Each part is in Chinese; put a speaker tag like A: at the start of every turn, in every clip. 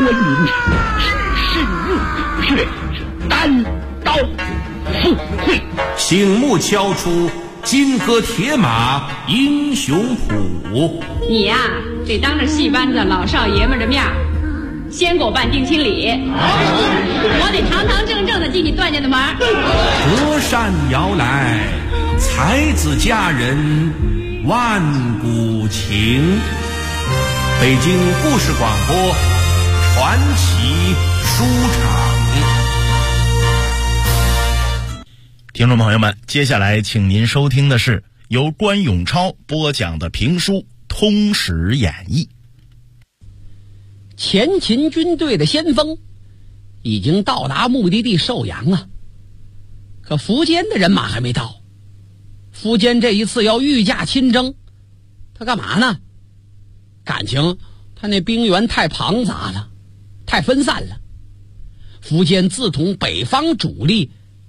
A: 关宁只是热血，单刀赴会。
B: 醒目敲出金戈铁马英雄谱。
C: 你呀，得当着戏班子老少爷们的面先给我办定亲礼，我得堂堂正正的进你段家的门。
B: 隔山遥来，才子佳人万古情。北京故事广播传奇书场。
D: 听众朋友们，接下来请您收听的是由关永超播讲的评书《通史演义》。
E: 前秦军队的先锋已经到达目的地寿阳啊，可苻坚的人马还没到。苻坚这一次要御驾亲征，他干嘛呢？感情他那兵源太庞杂了，太分散了。苻坚自统北方主力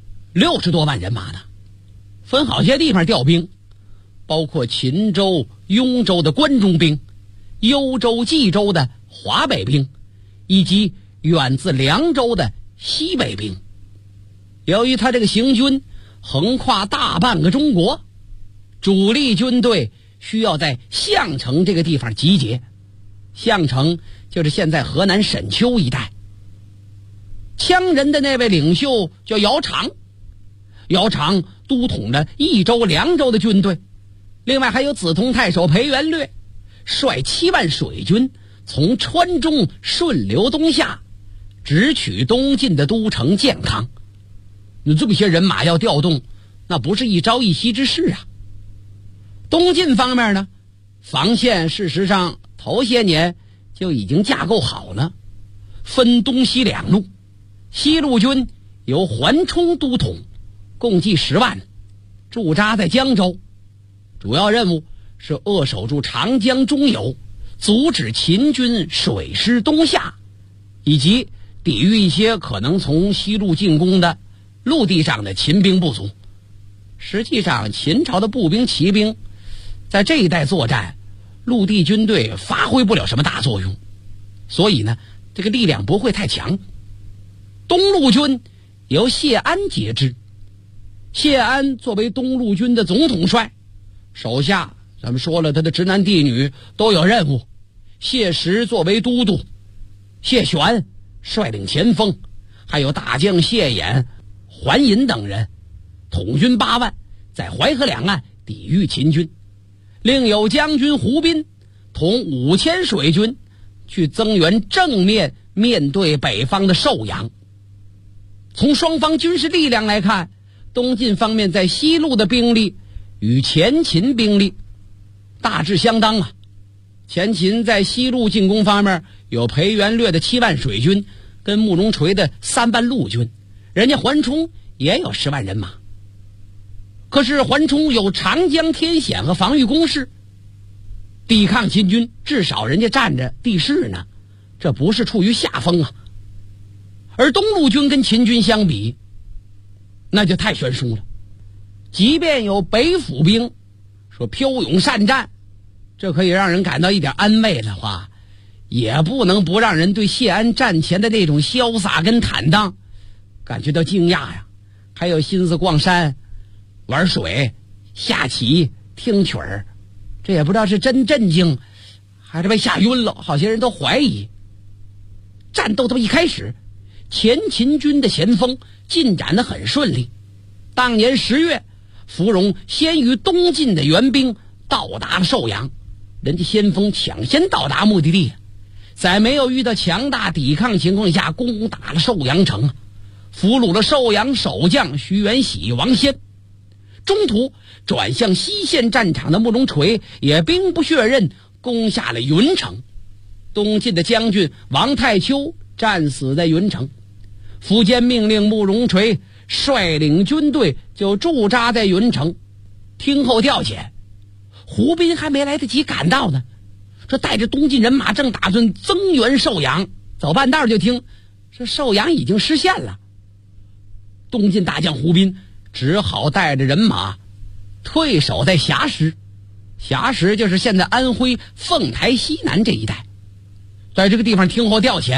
E: 60多万人马呢，分好些地方调兵，包括秦州、雍州的关中兵，幽州、冀州的华北兵，以及远自凉州的西北兵。由于他这个行军横跨大半个中国，主力军队需要在项城这个地方集结。项城就是现在河南沈丘一带。羌人的那位领袖叫姚苌，姚苌督统着益州、凉州的军队，另外还有梓潼太守裴元略率7万水军从川中顺流东下，直取东晋的都城建康。这么些人马要调动，那不是一朝一夕之事啊。东晋方面呢，防线事实上头些年就已经架构好了，分东西两路。西路军由桓冲督统，共计10万，驻扎在江州，主要任务是扼守住长江中游，阻止秦军水师东下，以及抵御一些可能从西路进攻的陆地上的秦兵不足。实际上秦朝的步兵骑兵在这一带作战，陆地军队发挥不了什么大作用，所以呢，这个力量不会太强。东路军由谢安节制，谢安作为东路军的总统帅，手下咱们说了他的直男弟女都有任务。谢石作为都督，谢玄率领前锋，还有大将谢衍、桓尹等人，统军8万，在淮河两岸抵御秦军。另有将军胡斌统5000水军去增援正面对北方的寿阳。从双方军事力量来看，东晋方面在西路的兵力与前秦兵力大致相当啊。前秦在西路进攻方面有裴元略的7万水军跟慕容垂的3万陆军，人家桓冲也有10万人马。可是桓冲有长江天险和防御工事，抵抗秦军至少人家占着地势呢，这不是处于下风啊。而东路军跟秦军相比，那就太悬殊了。即便有北府兵说骠勇善战，这可以让人感到一点安慰的话，也不能不让人对谢安战前的那种潇洒跟坦荡感觉到惊讶呀。还有心思逛山、玩水、下棋、听曲儿，这也不知道是真震惊还是被吓晕了，好些人都怀疑。战斗这么一开始，前秦军的前锋进展得很顺利。当年10月，芙蓉先于东晋的援兵到达了寿阳，人家先锋抢先到达目的地，在没有遇到强大抵抗情况下攻打了寿阳城，俘虏了寿阳守将徐元喜、王先。中途转向西线战场的慕容垂也兵不血刃攻下了云城，东晋的将军王太丘战死在云城。苻坚命令慕容垂率领军队就驻扎在云城，听候调遣。胡斌还没来得及赶到呢，这带着东晋人马正打算增援寿阳，走半道就听这寿阳已经失陷了。东晋大将胡斌只好带着人马退守在硖石，硖石就是现在安徽凤台西南这一带，在这个地方听候调遣，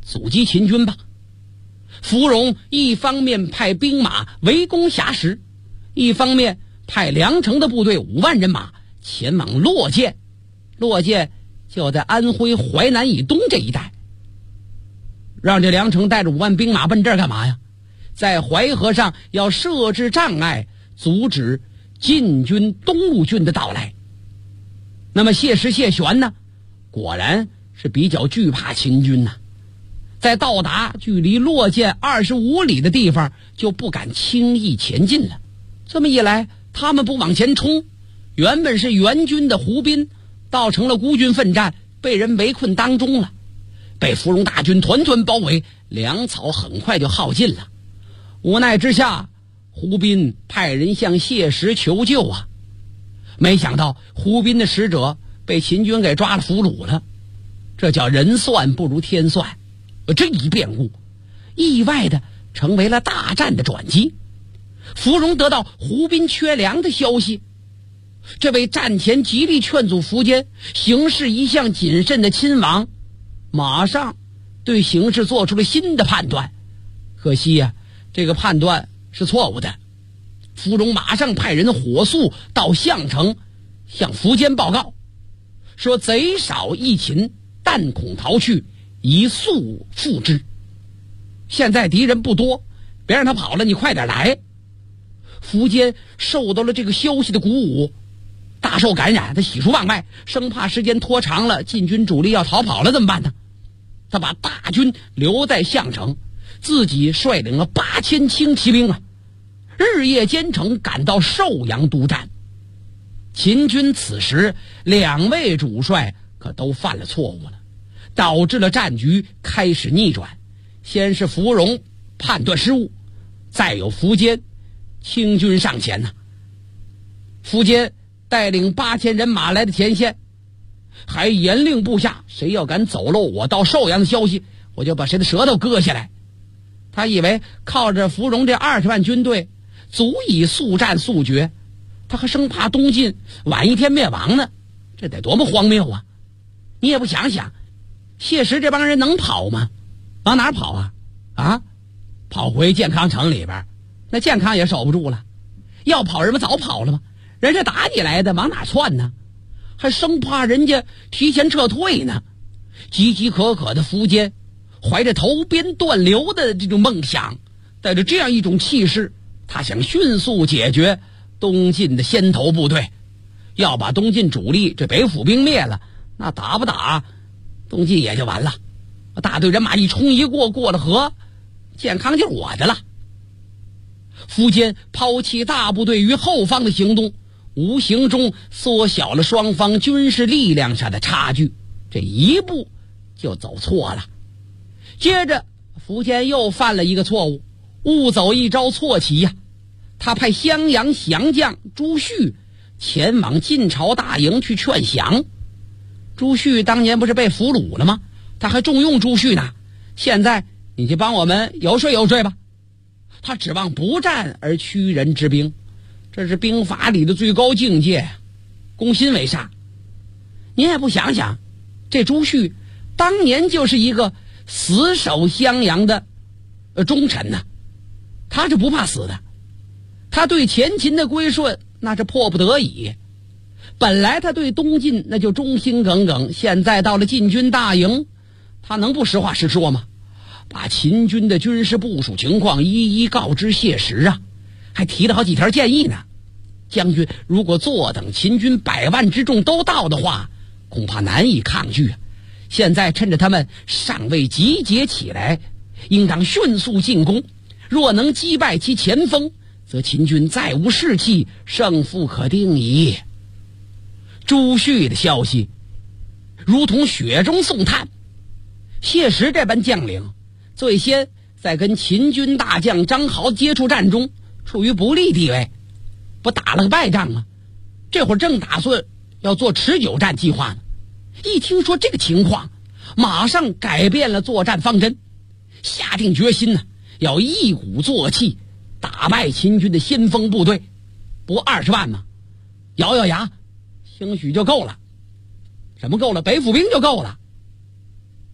E: 阻击秦军吧。芙蓉一方面派兵马围攻硖石，一方面派梁城的部队5万人马前往洛涧。洛涧就在安徽淮南以东这一带。让这梁城带着5万兵马奔这儿干嘛呀？在淮河上要设置障碍，阻止晋军东路军的到来。那么谢石谢玄呢，果然是比较惧怕秦军呐，在到达距离洛涧25里的地方就不敢轻易前进了。这么一来，他们不往前冲，原本是援军的胡斌倒成了孤军奋战，被人围困当中了，被芙蓉大军团团包围，粮草很快就耗尽了。无奈之下，胡斌派人向谢石求救啊，没想到胡斌的使者被秦军给抓了俘虏了。这叫人算不如天算，这一变故意外的成为了大战的转机。芙蓉得到胡斌缺粮的消息，这位战前极力劝阻苻坚行事一向谨慎的亲王，马上对形势做出了新的判断。可惜呀，这个判断是错误的。芙蓉马上派人火速到项城向苻坚报告，说贼少益秦，但恐逃去，宜速复之。现在敌人不多，别让他跑了，你快点来。苻坚受到了这个消息的鼓舞，大受感染，他喜出望外，生怕时间拖长了，晋军主力要逃跑了怎么办呢？他把大军留在项城，自己率领了8000轻骑兵日夜兼程赶到寿阳督战。秦军此时2位主帅可都犯了错误了，导致了战局开始逆转。先是芙蓉判断失误，再有苻坚清军上前呐。苻坚带领8000人马来的前线，还严令部下，谁要敢走漏我到寿阳的消息，我就把谁的舌头割下来。他以为靠着芙蓉这20万军队足以速战速决，他还生怕东晋晚一天灭亡呢，这得多么荒谬啊！你也不想想，谢石这帮人能跑吗？往哪儿跑啊？跑回健康城里边，那健康也守不住了。要跑人们早跑了吗？人家打你来的，往哪窜呢？还生怕人家提前撤退呢。岌岌可可的苻坚怀着投鞭断流的这种梦想，带着这样一种气势，他想迅速解决东晋的先头部队，要把东晋主力这北府兵灭了，那打不打东晋也就完了。大队人马一冲一过，过了河，健康就是我的了。苻坚抛弃大部队于后方的行动，无形中缩小了双方军事力量上的差距，这一步就走错了。接着苻坚又犯了一个错误，误走一招错棋呀。他派襄阳降将朱旭前往晋朝大营去劝降。朱旭当年不是被俘虏了吗？他还重用朱旭呢，现在你就帮我们游说游说吧。他指望不战而屈人之兵，这是兵法里的最高境界，攻心为上。您也不想想，这朱旭当年就是一个死守襄阳的忠臣呐，他是不怕死的。他对前秦的归顺那是迫不得已，本来他对东晋那就忠心耿耿，现在到了晋军大营，他能不实话实说吗？把秦军的军事部署情况一一告知谢石还提了好几条建议呢。将军如果坐等秦军100万之众都到的话，恐怕难以抗拒现在趁着他们尚未集结起来，应当迅速进攻，若能击败其前锋，则秦军再无士气，胜负可定矣。朱旭的消息如同雪中送炭，谢石这般将领最先在跟秦军大将张豪接触战中处于不利地位，不打了个败仗吗？这会儿正打算要做持久战计划呢。一听说这个情况，马上改变了作战方针，下定决心要一鼓作气打败秦军的先锋部队。不20万吗？咬咬牙兴许就够了。什么够了？北府兵就够了。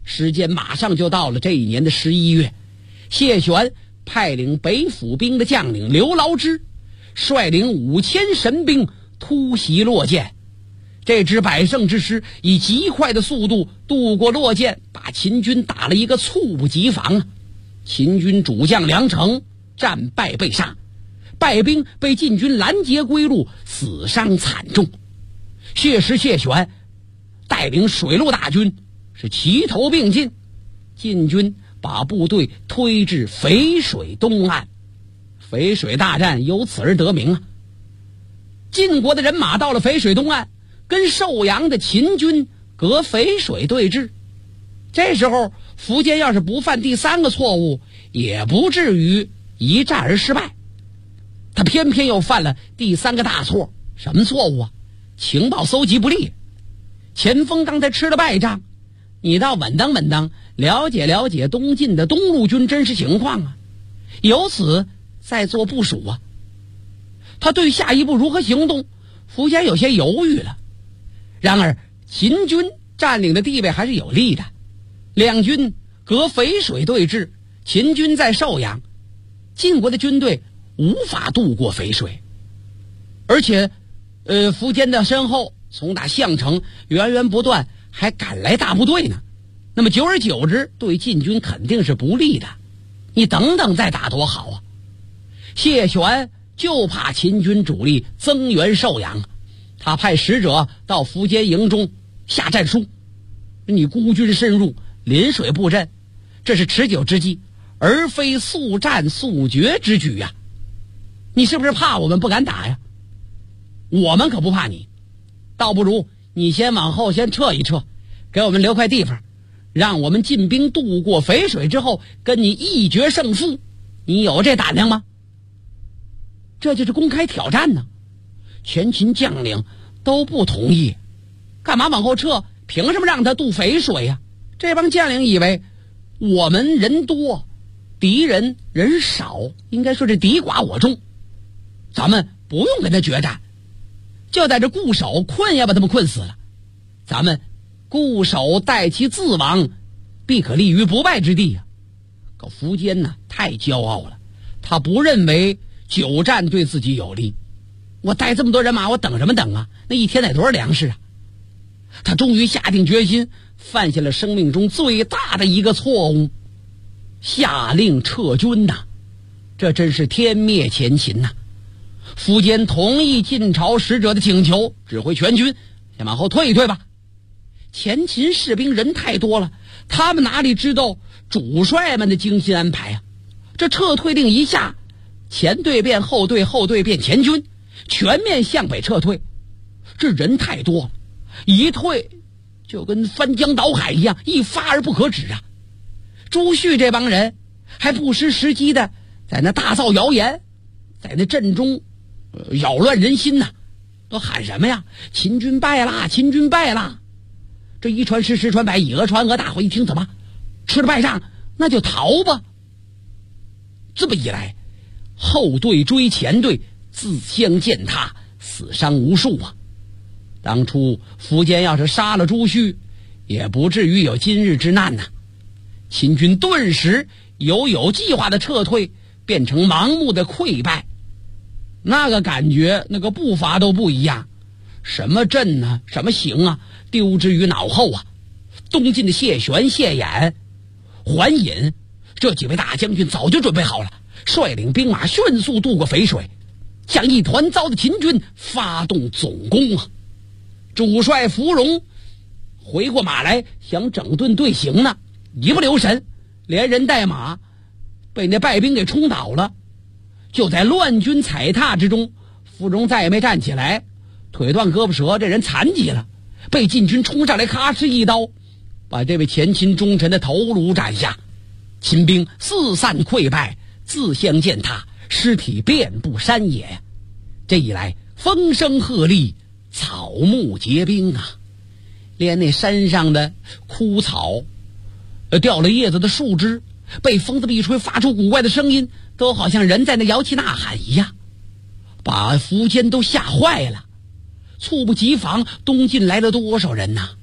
E: 时间马上就到了这一年的11月，谢玄派领北府兵的将领刘牢之率领5000神兵突袭洛涧。这支百胜之师以极快的速度渡过洛涧，把秦军打了一个猝不及防。秦军主将梁成战败被杀，败兵被晋军拦截归路，死伤惨重。谢玄带领水陆大军是齐头并进，晋军把部队推至淝水东岸，淝水大战由此而得名啊。晋国的人马到了淝水东岸，跟寿阳的秦军隔淝水对峙。这时候苻坚要是不犯第3个错误，也不至于一战而失败。他偏偏又犯了第3个大错。什么错误啊？情报搜集不力。前锋刚才吃了败仗，你倒稳当了解了解东晋的东路军真实情况啊，由此再做部署啊。他对下一步如何行动，苻坚有些犹豫了。然而秦军占领的地位还是有利的，两军隔淝水对峙，秦军在寿阳，晋国的军队无法渡过淝水，而且苻坚的身后从打项城源源不断还赶来大部队呢，那么久而久之对晋军肯定是不利的。你等等再打多好啊！谢玄就怕秦军主力增援寿阳，他派使者到苻坚营中下战书，你孤军深入，临水布阵，这是持久之计，而非速战速决之举呀。你是不是怕我们不敢打呀？我们可不怕你，倒不如你先往后先撤一撤，给我们留块地方，让我们进兵渡过淝水之后跟你一决胜负，你有这胆量吗？这就是公开挑战呢。前秦将领都不同意，干嘛往后撤？凭什么让他渡淝水呀？这帮将领以为我们人多，敌人人少，应该说是敌寡我众，咱们不用跟他决战，就在这固守，困也把他们困死了。咱们固守待其自亡，必可立于不败之地啊。可苻坚呢，太骄傲了，他不认为久战对自己有利。我带这么多人马，我等什么等啊？那一天得多少粮食啊？他终于下定决心，犯下了生命中最大的一个错误，下令撤军呐！这真是天灭前秦呐！苻坚同意晋朝使者的请求，指挥全军先往后退一退吧。前秦士兵人太多了，他们哪里知道主帅们的精心安排啊？这撤退令一下，前队变后队，后队变前军，全面向北撤退。这人太多了，一退就跟翻江倒海一样，一发而不可止啊！朱旭这帮人还不失时机的在那大造谣言，在那阵中扰乱人心呐，都喊什么呀？秦军败啦，秦军败啦！这一传十，十传百，以讹传讹，大伙一听怎么吃了败仗，那就逃吧。这么一来，后队追前队，自相践踏，死伤无数啊！当初苻坚要是杀了朱旭，也不至于有今日之难呐。秦军顿时有计划的撤退，变成盲目的溃败，那个感觉，那个步伐都不一样，什么阵啊，什么行啊，丢之于脑后啊。东晋的谢玄、谢衍、桓尹这几位大将军早就准备好了，率领兵马迅速渡过淝水，向一团糟的秦军发动总攻啊！主帅芙蓉回过马来，想整顿队形呢，一不留神，连人带马被那败兵给冲倒了。就在乱军踩踏之中，芙蓉再也没站起来，腿断胳膊折，这人残疾了，被晋军冲上来，咔哧一刀，把这位前秦忠臣的头颅斩下。秦兵四散溃败，自相践踏，尸体遍布山野。这一来，风声鹤唳，草木皆兵啊！连那山上的枯草、掉了叶子的树枝，被风这么一吹，发出古怪的声音，都好像人在那摇旗呐喊一样，把苻坚都吓坏了。猝不及防，东晋来了多少人呐！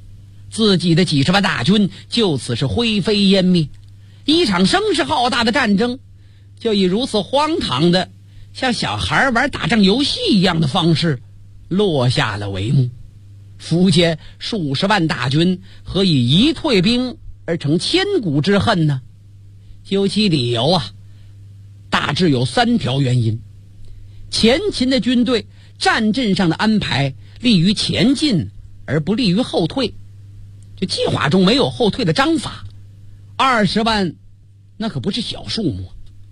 E: 自己的几十万大军就此是灰飞烟灭，一场声势浩大的战争就以如此荒唐的像小孩玩打仗游戏一样的方式落下了帷幕。苻坚数十万大军何以一退兵而成千古之恨呢？究其理由啊，大致有3条原因。前秦的军队战阵上的安排利于前进而不利于后退，这计划中没有后退的章法。20万那可不是小数目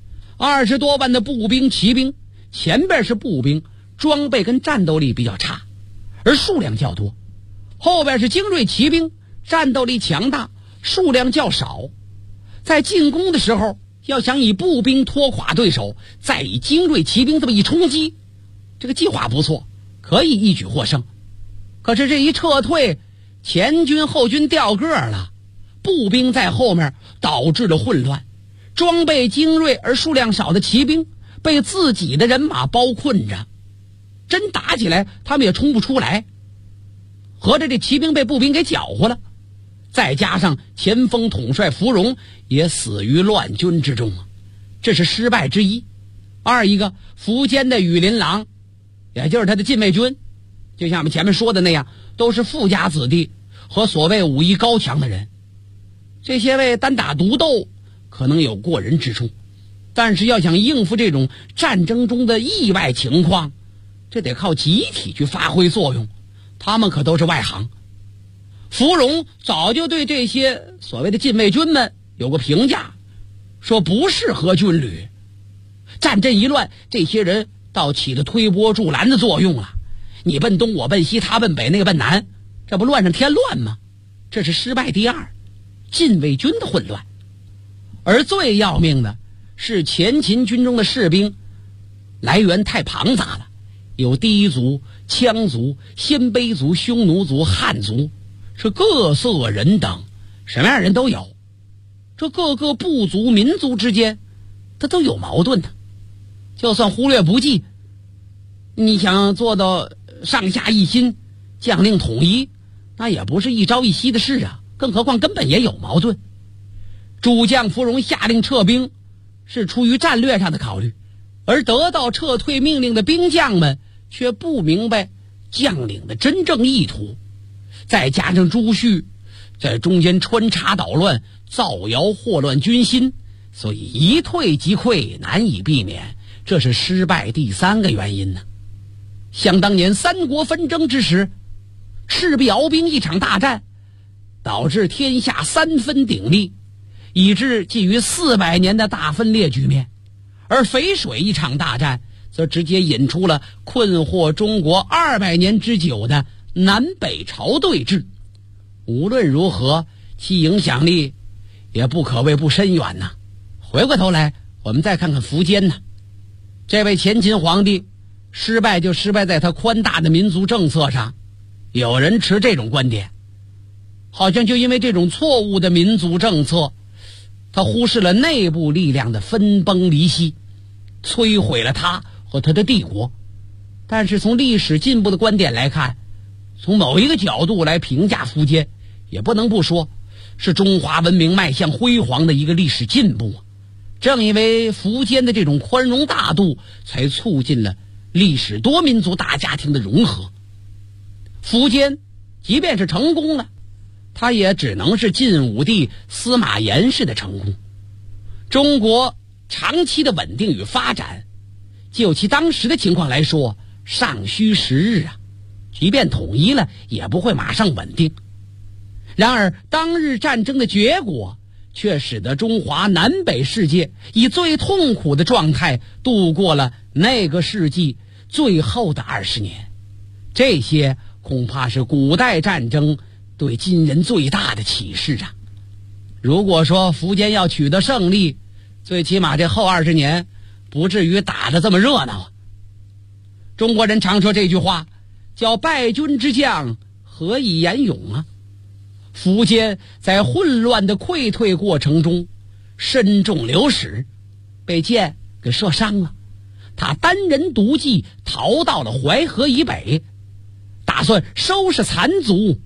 E: ，20多万的步兵骑兵，前边是步兵，装备跟战斗力比较差而数量较多，后边是精锐骑兵，战斗力强大，数量较少。在进攻的时候要想以步兵拖垮对手，再以精锐骑兵这么一冲击，这个计划不错，可以一举获胜。可是这一撤退，前军后军掉个了，步兵在后面导致了混乱，装备精锐而数量少的骑兵被自己的人马包困着，真打起来他们也冲不出来，合着这骑兵被步兵给搅和了。再加上前锋统帅芙蓉也死于乱军之中啊，这是失败之一。二一个，苻坚的羽林郎，也就是他的禁卫军，就像我们前面说的那样，都是富家子弟和所谓武艺高强的人。这些位单打独斗可能有过人之处，但是要想应付这种战争中的意外情况，这得靠集体去发挥作用，他们可都是外行。芙蓉早就对这些所谓的禁卫军们有过评价，说不适合军旅。战阵一乱，这些人倒起了推波助澜的作用了，你奔东我奔西，他奔北那个奔南，这不乱上添乱吗？这是失败第二，禁卫军的混乱。而最要命的是前秦军中的士兵来源太庞杂了，有氐族、羌族、鲜卑族、匈奴族、汉族，是各色人等，什么样人都有。这各个部族民族之间它都有矛盾的，就算忽略不计，你想做到上下一心，将领统一，那也不是一朝一夕的事啊，更何况根本也有矛盾。主将芙蓉下令撤兵是出于战略上的考虑，而得到撤退命令的兵将们却不明白将领的真正意图，再加上朱旭在中间穿插捣乱，造谣祸乱军心，所以一退即溃，难以避免，这是失败第3个原因呢。想当年三国纷争之时，赤壁鏖兵一场大战，导致天下3分鼎立，以致基于400年的大分裂局面。而淝水一场大战则直接引出了困惑中国200年之久的南北朝对峙。无论如何，其影响力也不可谓不深远呐。回过头来，我们再看看苻坚呢，这位前秦皇帝失败就失败在他宽大的民族政策上。有人持这种观点，好像就因为这种错误的民族政策，他忽视了内部力量的分崩离析，摧毁了他和他的帝国。但是从历史进步的观点来看，从某一个角度来评价苻坚，也不能不说是中华文明迈向辉煌的一个历史进步啊。正因为苻坚的这种宽容大度，才促进了历史多民族大家庭的融合。苻坚即便是成功了，他也只能是晋武帝司马炎式的成功。中国长期的稳定与发展，就其当时的情况来说，尚需时日啊。即便统一了，也不会马上稳定。然而当日战争的结果却使得中华南北世界以最痛苦的状态度过了那个世纪最后的20年。这些恐怕是古代战争对今人最大的启示啊！如果说苻坚要取得胜利，最起码这后20年不至于打得这么热闹啊。中国人常说这句话，叫败军之将何以言勇啊。苻坚在混乱的溃退过程中身中流矢，被箭给射伤了。他单人独骑逃到了淮河以北，打算收拾残卒，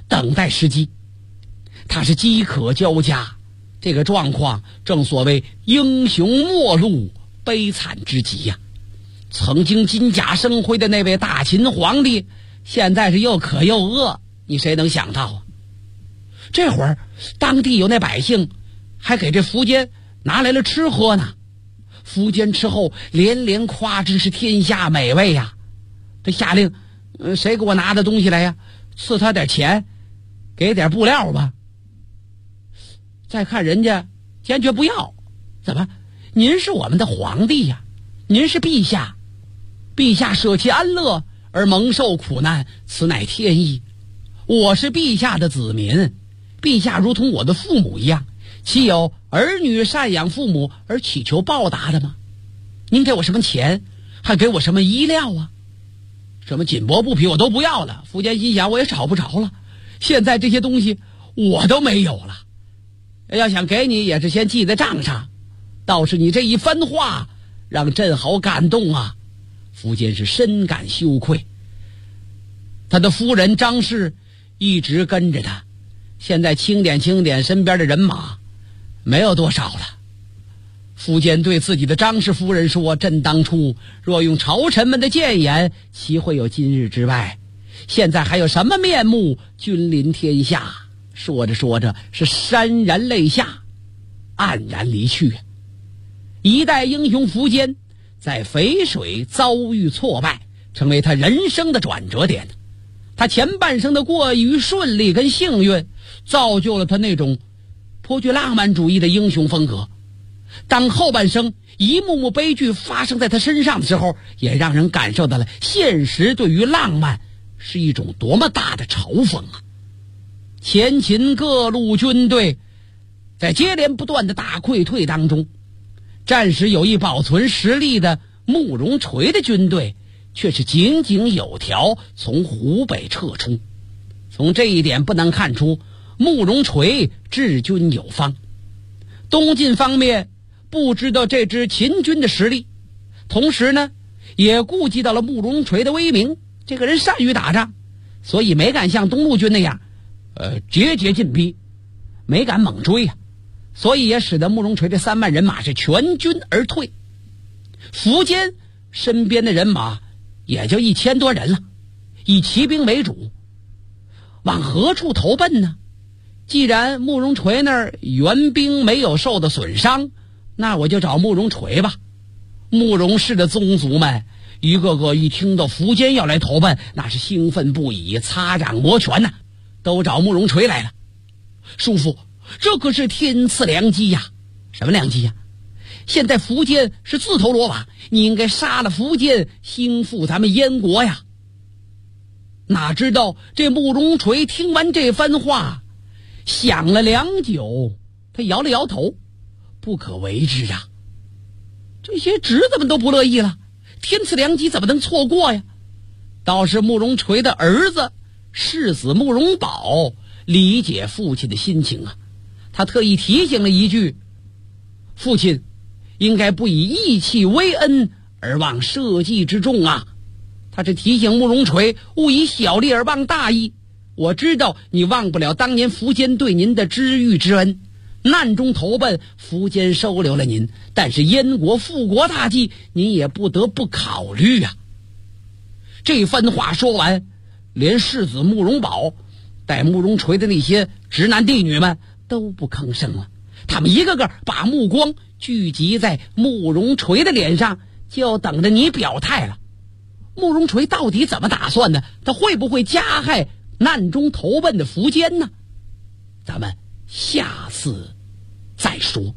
E: 等待时机。他是饥渴交加，这个状况正所谓英雄末路，悲惨之极呀。曾经金甲生辉的那位大秦皇帝，现在是又渴又饿，你谁能想到啊？这会儿当地有那百姓还给这苻坚拿来了吃喝呢。苻坚吃后连连夸真是天下美味呀。他下令谁给我拿的东西来呀？赐他点钱，给点布料吧。再看人家坚决不要。怎么？您是我们的皇帝呀，您是陛下，陛下舍弃安乐而蒙受苦难，此乃天意。我是陛下的子民，陛下如同我的父母一样，岂有儿女赡养父母而祈求报答的吗？您给我什么钱，还给我什么衣料啊？什么锦帛布匹我都不要了。苻坚心想，我也找不着了，现在这些东西我都没有了，要想给你也是先记在账上。倒是你这一番话让朕好感动啊。苻坚是深感羞愧。他的夫人张氏一直跟着他，现在清点身边的人马没有多少了。苻坚对自己的张氏夫人说，朕当初若用朝臣们的谏言，岂会有今日之败？现在还有什么面目君临天下？说着说着是潸然泪下，黯然离去。一代英雄苻坚在淝水遭遇挫败，成为他人生的转折点。他前半生的过于顺利跟幸运，造就了他那种颇具浪漫主义的英雄风格。当后半生一幕幕悲剧发生在他身上的时候，也让人感受到了现实对于浪漫是一种多么大的嘲讽啊！前秦各路军队在接连不断的大溃退当中，暂时有意保存实力的慕容垂的军队却是井井有条从湖北撤出。从这一点不难看出，慕容垂治军有方。东晋方面不知道这支秦军的实力，同时呢也顾及到了慕容垂的威名，这个人善于打仗，所以没敢像东路军那样节节进逼，没敢猛追啊，所以也使得慕容垂这3万人马是全军而退。苻坚身边的人马也就1000多人了，以骑兵为主。往何处投奔呢？既然慕容垂那儿援兵没有受到损伤，那我就找慕容垂吧。慕容氏的宗族们一个个一听到苻坚要来投奔，那是兴奋不已，擦掌摩拳呐，都找慕容垂来了。叔父，这可是天赐良机呀！什么良机呀？现在苻坚是自投罗网，你应该杀了苻坚，兴复咱们燕国呀！哪知道这慕容垂听完这番话，想了良久，他摇了摇头，不可为之啊！这些侄子们都不乐意了，天赐良机怎么能错过呀？倒是慕容垂的儿子世子慕容宝理解父亲的心情啊，他特意提醒了一句：父亲应该不以义气为恩而忘社稷之重啊！他是提醒慕容垂勿以小利而忘大义。我知道你忘不了当年苻坚对您的知遇之恩，难中投奔，苻坚收留了您，但是燕国复国大计您也不得不考虑啊！这番话说完，连世子慕容宝带慕容垂的那些直男弟女们都不吭声了，他们一个个把目光聚集在慕容垂的脸上，就等着你表态了。慕容垂到底怎么打算的？他会不会加害难中投奔的苻坚呢？咱们下次再说。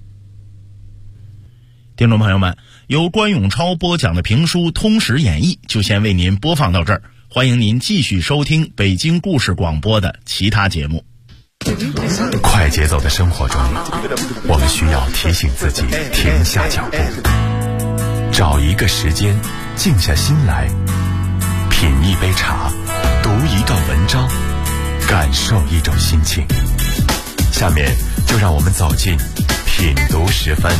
D: 听众朋友们，由关永超播讲的评书《通史演义》就先为您播放到这儿，欢迎您继续收听北京故事广播的其他节目。
F: 快节奏的生活中，我们需要提醒自己停下脚步，找一个时间静下心来，品一杯茶，读一段文章，感受一种心情。下面就让我们走进品读时分。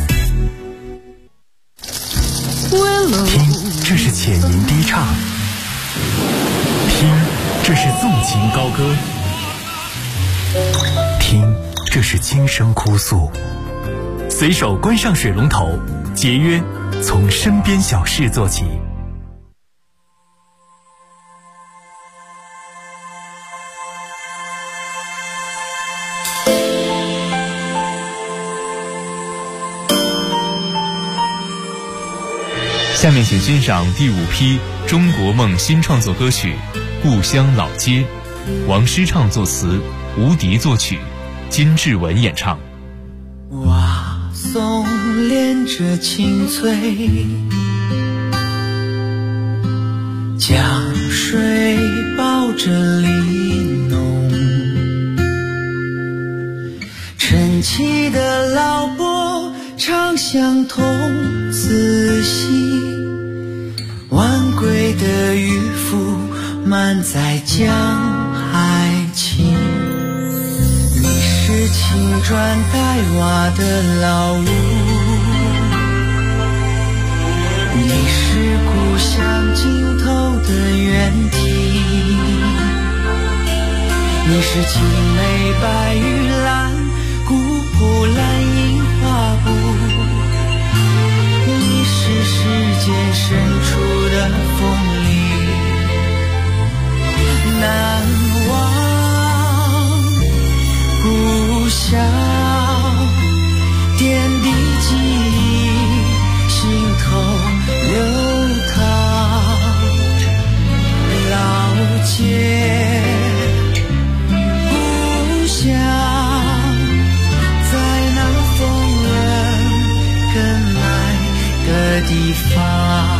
F: 听，这是浅吟低唱；听，这是纵情高歌； 轻声哭诉。随手关上水龙头，节约从身边小事做起。下面请欣赏第5批中国梦新创作歌曲《故乡老街》，王诗畅作词，吴迪作曲，金志文演唱。
G: 瓦松连着青翠，江水抱着里浓，晨起的老伯唱相同，仔细晚归的渔夫满载江海情。你是青砖黛瓦的老屋，你是故乡尽头的原题，你是青梅白玉兰古朴蓝印花布，你是世间深处的风铃，难忘故乡点滴记忆，心头流淌。老街故乡，在那风人更爱的地方。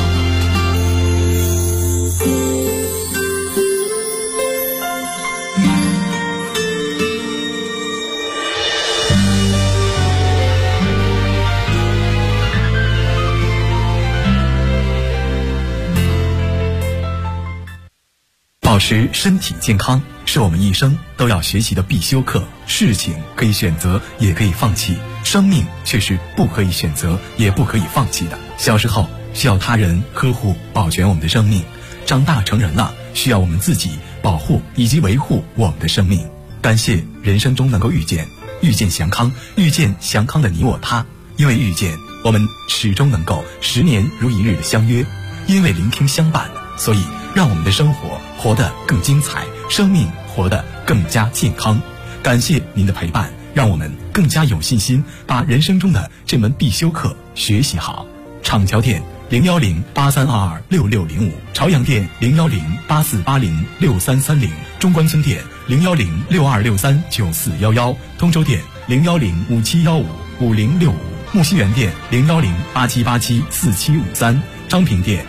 F: 保持身体健康是我们一生都要学习的必修课。事情可以选择，也可以放弃，生命却是不可以选择，也不可以放弃的。小时候需要他人呵护保全我们的生命，长大成人了需要我们自己保护以及维护我们的生命。感谢人生中能够遇见祥康，遇见祥康的你我他。因为遇见，我们始终能够10年如一日的相约；因为聆听相伴，所以让我们的生活活得更精彩，生命活得更加健康。感谢您的陪伴，让我们更加有信心把人生中的这门必修课学习好。厂桥店01083226605，朝阳店01084806330，中关村店01062639411，通州店01057155065，木樨园店01087874753，商品店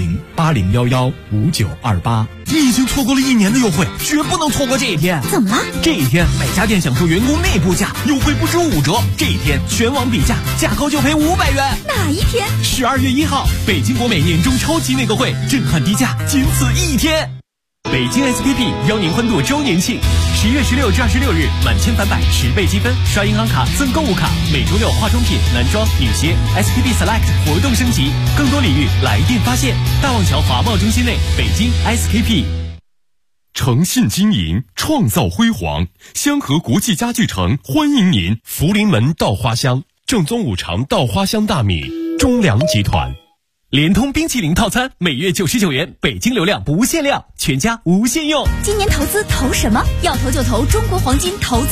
F: 01080115928。
H: 你已经错过了1年的优惠，绝不能错过这一天。
I: 怎么了？
H: 这一天每家店享受员工内部价，优惠不止5折。这一天全网比价，价高就赔500元。
I: 哪一天
H: ？12月1号，北京国美年终超级内购会，震撼低价，仅此1天。北京 SKP 邀您欢度周年庆，11月16至26日，满千返百10倍积分，刷银行卡赠购物卡，每周6化妆品、男装、女鞋 SKP Select 活动升级，更多礼遇来电发现。大望桥华贸中心内，北京 SKP。
J: 诚信经营，创造辉煌。香河国际家具城欢迎您！福临门稻花香，正宗五常稻花香大米，中粮集团。
H: 联通冰淇淋套餐每月99元，北京流量不限量，全家无限用。
I: 今年投资投什么？要投就投中国黄金投资